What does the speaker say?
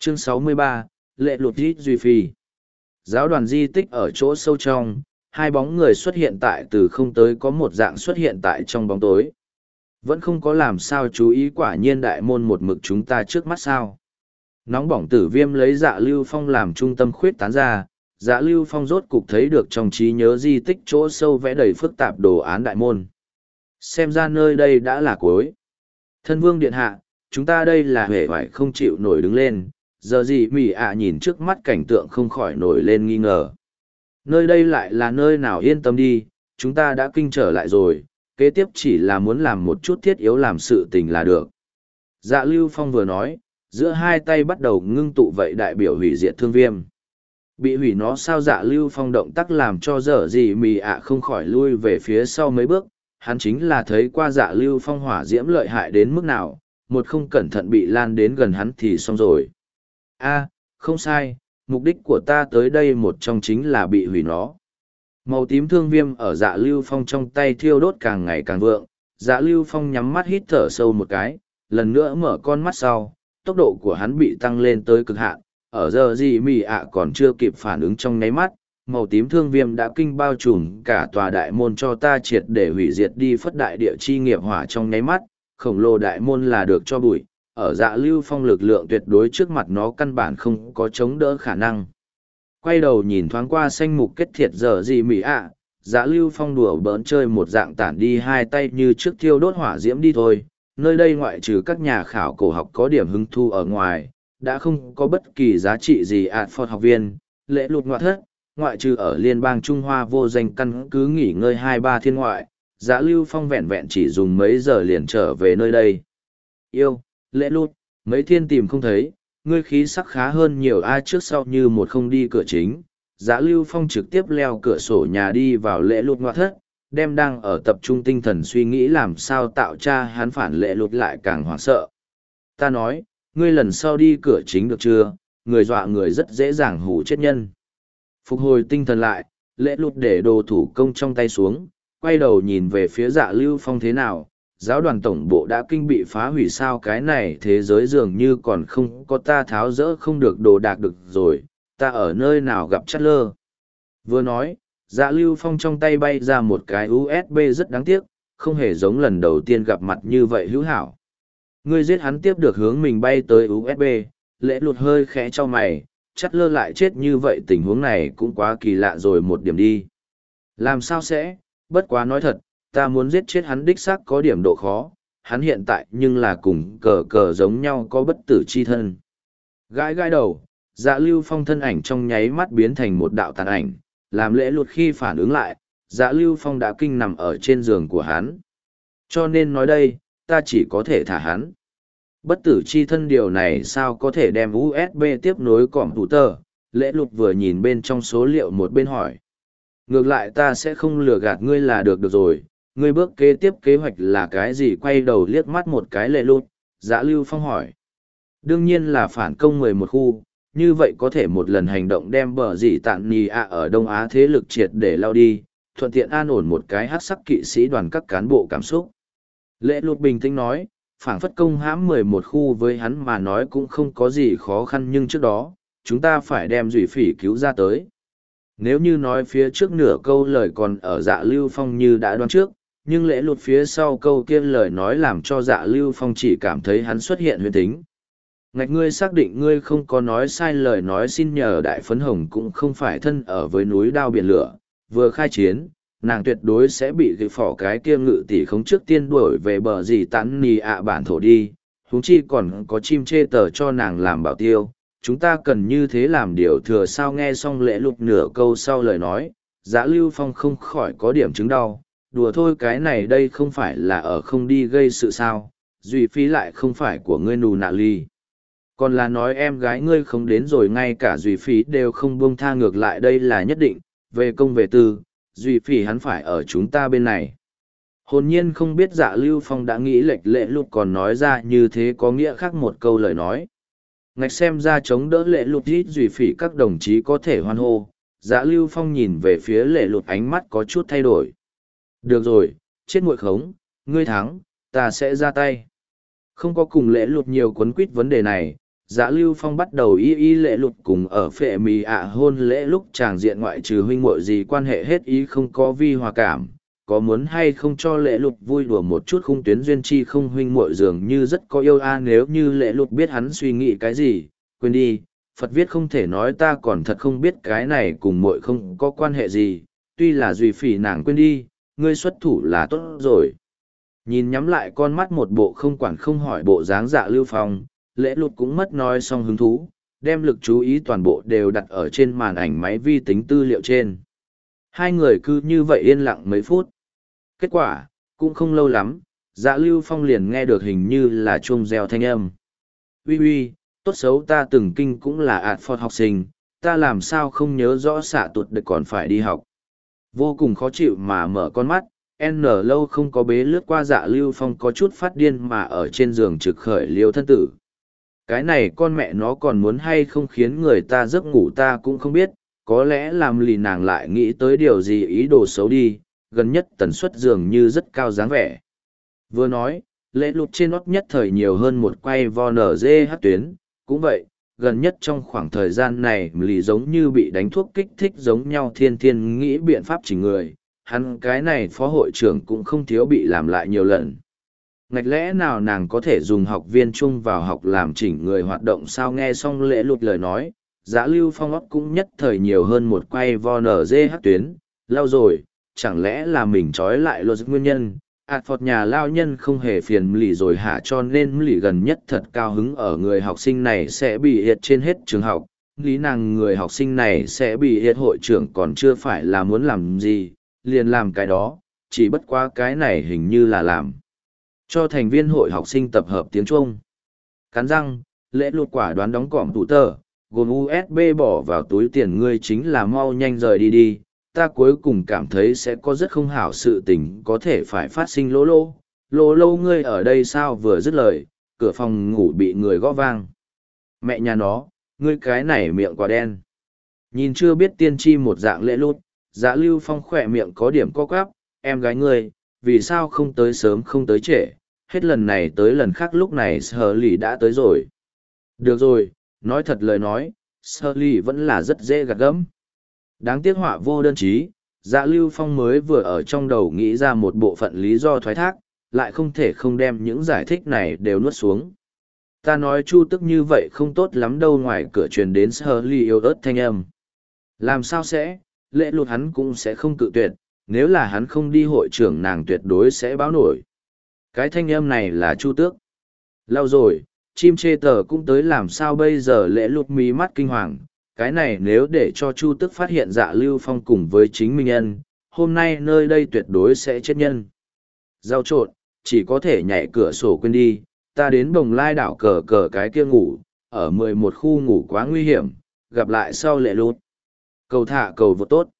Chương 63, Lệ Lụt Rít Duy Phi. Giáo đoàn di tích ở chỗ sâu trong, hai bóng người xuất hiện tại từ không tới có một dạng xuất hiện tại trong bóng tối. Vẫn không có làm sao chú ý, quả nhiên đại môn một mực chúng ta trước mắt sao. Nóng bỏng tử viêm lấy Dạ Lưu Phong làm trung tâm khuyết tán ra, Dạ Lưu Phong rốt cục thấy được trong trí nhớ di tích chỗ sâu vẽ đầy phức tạp đồ án đại môn. Xem ra nơi đây đã là cuối. Thân vương điện hạ, chúng ta đây là hề phải không chịu nổi đứng lên, giờ gì mỉ ạ nhìn trước mắt cảnh tượng không khỏi nổi lên nghi ngờ. Nơi đây lại là nơi nào, yên tâm đi, chúng ta đã kinh trở lại rồi, kế tiếp chỉ là muốn làm một chút thiết yếu làm sự tình là được. Dạ Lưu Phong vừa nói, giữa hai tay bắt đầu ngưng tụ vậy đại biểu hủy diệt thương viêm. Bị hủy nó sao? Dạ Lưu Phong động tác làm cho dở gì mì ạ không khỏi lui về phía sau mấy bước, hắn chính là thấy qua Dạ Lưu Phong hỏa diễm lợi hại đến mức nào, một không cẩn thận bị lan đến gần hắn thì xong rồi. Không sai, mục đích của ta tới đây một trong chính là bị hủy nó. Màu tím thương viêm ở Dạ Lưu Phong trong tay thiêu đốt càng ngày càng vượng, Dạ Lưu Phong nhắm mắt hít thở sâu một cái, lần nữa mở con mắt sau, tốc độ của hắn bị tăng lên tới cực hạn, ở giờ gì mì ạ còn chưa kịp phản ứng trong nháy mắt, màu tím thương viêm đã kinh bao trùm cả tòa đại môn cho ta triệt để hủy diệt đi phất đại địa chi nghiệp hỏa trong nháy mắt, khổng lồ đại môn là được cho bụi, ở Dạ Lưu Phong lực lượng tuyệt đối trước mặt nó căn bản không có chống đỡ khả năng. Quay đầu nhìn thoáng qua xanh mục kết thiệt giờ gì mỉ ạ, Dạ Lưu Phong đùa bỡn chơi một dạng tản đi hai tay như trước thiêu đốt hỏa diễm đi thôi. Nơi đây ngoại trừ các nhà khảo cổ học có điểm hứng thu ở ngoài, đã không có bất kỳ giá trị gì Phật học viên, Lệ Lụt ngoại thất, ngoại trừ ở Liên bang Trung Hoa vô danh căn cứ nghỉ ngơi 2-3 thiên ngoại, Dạ Lưu Phong vẹn vẹn chỉ dùng mấy giờ liền trở về nơi đây. Lệ Lụt, mấy thiên tìm không thấy, ngươi khí sắc khá hơn nhiều trước sau như một không đi cửa chính. Dạ Lưu Phong trực tiếp leo cửa sổ nhà đi vào Lệ Lụt ngoại thất, đem đang ở tập trung tinh thần suy nghĩ làm sao tạo cha hắn phản Lệ Lụt lại càng hoảng sợ. Ta nói, ngươi lần sau đi cửa chính được chưa, người dọa người rất dễ dàng hù chết nhân. Phục hồi tinh thần lại, Lệ Lụt để đồ thủ công trong tay xuống, quay đầu nhìn về phía Dạ Lưu Phong. thế nào, giáo đoàn tổng bộ đã kinh bị phá hủy sao? Cái này thế giới dường như còn không có ta tháo rỡ không được đồ đạc được rồi, ta ở nơi nào gặp Chát Lơ. Vừa nói, Dạ Lưu Phong trong tay bay ra một cái USB rất đáng tiếc, không hề giống lần đầu tiên gặp mặt như vậy hữu hảo. Ngươi giết hắn tiếp được hướng mình bay tới USB, Lệ Lụt hơi khẽ cho mày, Chát Lơ lại chết như vậy, tình huống này cũng quá kỳ lạ rồi một điểm đi. Làm sao sẽ, bất quá nói thật, ta muốn giết chết hắn đích xác có điểm độ khó, hắn hiện tại nhưng là cùng cờ giống nhau có bất tử chi thân. Gãi gãi đầu, Dạ Lưu Phong thân ảnh trong nháy mắt biến thành một đạo tàn ảnh, làm Lệ Lụt khi phản ứng lại, Dạ Lưu Phong đã kinh nằm ở trên giường của hắn. Cho nên nói đây, ta chỉ có thể thả hắn. Bất tử chi thân điều này sao có thể đem USB tiếp nối computer? Lệ Lụt vừa nhìn bên trong số liệu một bên hỏi. Ngược lại ta sẽ không lừa gạt ngươi là được rồi, ngươi bước kế tiếp kế hoạch là cái gì? Quay đầu liếc mắt một cái Lệ Lụt, Dạ Lưu Phong hỏi. Đương nhiên là phản công 11 khu, như vậy có thể một lần hành động đem bờ dì tạn nì ở Đông Á thế lực triệt để lao đi, thuận tiện an ổn một cái hắc sắc kỵ sĩ đoàn các cán bộ cảm xúc. Lệ Lụt bình tĩnh nói, phảng phất công hãm 11 khu với hắn mà nói cũng không có gì khó khăn, nhưng trước đó, chúng ta phải đem Duy Phỉ cứu ra tới. Nếu như nói phía trước nửa câu lời còn ở Dạ Lưu Phong như đã đoán trước, nhưng Lệ Lụt phía sau câu kia lời nói làm cho Dạ Lưu Phong chỉ cảm thấy hắn xuất hiện huyền tính. Ngạch, ngươi xác định ngươi không có nói sai lời nói? Xin nhờ đại phấn hồng cũng không phải thân ở với núi đao biển lửa, vừa khai chiến, nàng tuyệt đối sẽ bị ghi phỏ cái kia ngự tỷ khống trước tiên đuổi về bờ gì tán nì bản thổ đi, huống chi còn có chim chê tờ cho nàng làm bảo tiêu, chúng ta cần như thế làm điều thừa sao? Nghe xong Lệ Lụt nửa câu sau lời nói, Dạ Lưu Phong không khỏi có điểm chứng đau, đùa thôi, cái này đây không phải là ở không đi gây sự sao? Duy Phi lại không phải của ngươi nù nạ ly, còn là nói em gái ngươi không đến rồi ngay cả Duy Phi đều không buông tha, ngược lại đây là nhất định, về công về tư, Duy Phi hắn phải ở chúng ta bên này. Hồn nhiên không biết Dạ Lưu Phong đã nghĩ lệch. Lệ Lụt còn nói ra như thế có nghĩa khác một câu lời nói. Ngạch, xem ra chống đỡ Lệ Lụt ít Duy Phi các đồng chí có thể hoan hô. Dạ Lưu Phong nhìn về phía Lệ Lụt, ánh mắt có chút thay đổi. Được rồi, chết muội khống, ngươi thắng, ta sẽ ra tay. Không có cùng Lệ Lụt nhiều quấn quýt vấn đề này, Dạ Lưu Phong bắt đầu y lệ lụt cùng ở phệ mì hôn lễ lúc chàng diện ngoại trừ huynh muội gì quan hệ hết ý không có vi hòa cảm, có muốn hay không cho lệ lụt vui đùa một chút khung tuyến duyên chi không huynh muội dường như rất có yêu nếu như lệ lụt biết hắn suy nghĩ cái gì, quên đi, Phật viết không thể nói ta còn thật không biết cái này cùng muội không có quan hệ gì, tuy là duy phỉ nàng quên đi, ngươi xuất thủ là tốt rồi. Nhìn nhắm lại con mắt một bộ không quản không hỏi bộ dáng Dạ Lưu Phong, lễ lụt cũng mất nói xong hứng thú, đem lực chú ý toàn bộ đều đặt ở trên màn ảnh máy vi tính tư liệu trên. Hai người cứ như vậy yên lặng mấy phút. Kết quả, cũng không lâu lắm, Dạ Lưu Phong liền nghe được hình như là chuông reo thanh âm. Uy uy, tốt xấu ta từng kinh cũng là Phật học sinh, ta làm sao không nhớ rõ xạ tụt được còn phải đi học. Vô cùng khó chịu mà mở con mắt, lâu không có bế lướt qua Dạ Lưu Phong có chút phát điên mà ở trên giường trực khởi liêu thân tử. Cái này con mẹ nó còn muốn hay không khiến người ta giấc ngủ ta cũng không biết, có lẽ làm lì nàng lại nghĩ tới điều gì ý đồ xấu đi, gần nhất tần suất dường như rất cao dáng vẻ. Vừa nói, lễ lụt trên nót nhất thời nhiều hơn một quay vo nở dê hát tuyến, cũng vậy, gần nhất trong khoảng thời gian này lì giống như bị đánh thuốc kích thích giống nhau thiên thiên nghĩ biện pháp chỉnh người, hắn cái này phó hội trưởng cũng không thiếu bị làm lại nhiều lần. Ngạch lẽ nào nàng có thể dùng học viên chung vào học làm chỉnh người hoạt động sao nghe xong lễ lụt lời nói, Dạ Lưu Phong óc cũng nhất thời nhiều hơn một quay vo nở dê hát tuyến, lao rồi, chẳng lẽ là mình trói lại luật nguyên nhân, Phật nhà lao nhân không hề phiền lì rồi hả cho nên lì gần nhất thật cao hứng ở người học sinh này sẽ bị hiệt trên hết trường học, lý nàng người học sinh này sẽ bị hiệt hội trưởng còn chưa phải là muốn làm gì, liền làm cái đó, chỉ bất quá cái này hình như là làm cho thành viên hội học sinh tập hợp tiếng Trung. Cắn răng, lễ lụt quả đoán đóng cỏm tủ tờ, gồm USB bỏ vào túi tiền ngươi chính là mau nhanh rời đi đi, ta cuối cùng cảm thấy sẽ có rất không hảo sự tình có thể phải phát sinh lỗ lô ngươi ở đây sao vừa dứt lời, cửa phòng ngủ bị người gõ vang. Mẹ nhà nó, ngươi cái này miệng quả đen. Nhìn chưa biết tiên tri một dạng lễ lụt, Dạ Lưu Phong khỏe miệng có điểm co quắp, em gái ngươi, vì sao không tới sớm không tới trễ, hết lần này tới lần khác lúc này Sở Lì đã tới rồi. Được rồi, nói thật lời nói, Sở Lì vẫn là rất dễ gạt gẫm. Đáng tiếc họa vô đơn chí, Dạ Lưu Phong mới vừa ở trong đầu nghĩ ra một bộ phận lý do thoái thác, lại không thể không đem những giải thích này đều nuốt xuống. Ta nói chu tức như vậy không tốt lắm đâu ngoài cửa truyền đến Sở Lì yêu ớt thanh âm. Làm sao sẽ, lễ lụt hắn cũng sẽ không cự tuyệt, nếu là hắn không đi hội trưởng nàng tuyệt đối sẽ báo nổi. Cái thanh âm này là chu tước. Lâu rồi, chim chê tờ cũng tới làm sao bây giờ lễ lụt mí mắt kinh hoàng. Cái này nếu để cho chu tước phát hiện Dạ Lưu Phong cùng với chính minh nhân, hôm nay nơi đây tuyệt đối sẽ chết nhân. Giao trộn, chỉ có thể nhảy cửa sổ quên đi, ta đến Bồng Lai đảo cờ cờ cái kia ngủ, ở 11 khu ngủ quá nguy hiểm, gặp lại sau lễ lụt. Cầu thả cầu vô tốt.